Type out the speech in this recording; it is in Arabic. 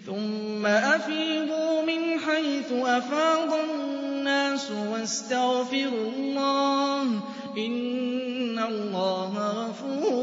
ثُمَّ أَفِيضُوا مِنْ حَيْثُ أَفَاضَ النَّاسُ وَاسْتَغْفِرُوا اللَّهَ ۚ إِنَّ اللَّهَ غَفُورٌ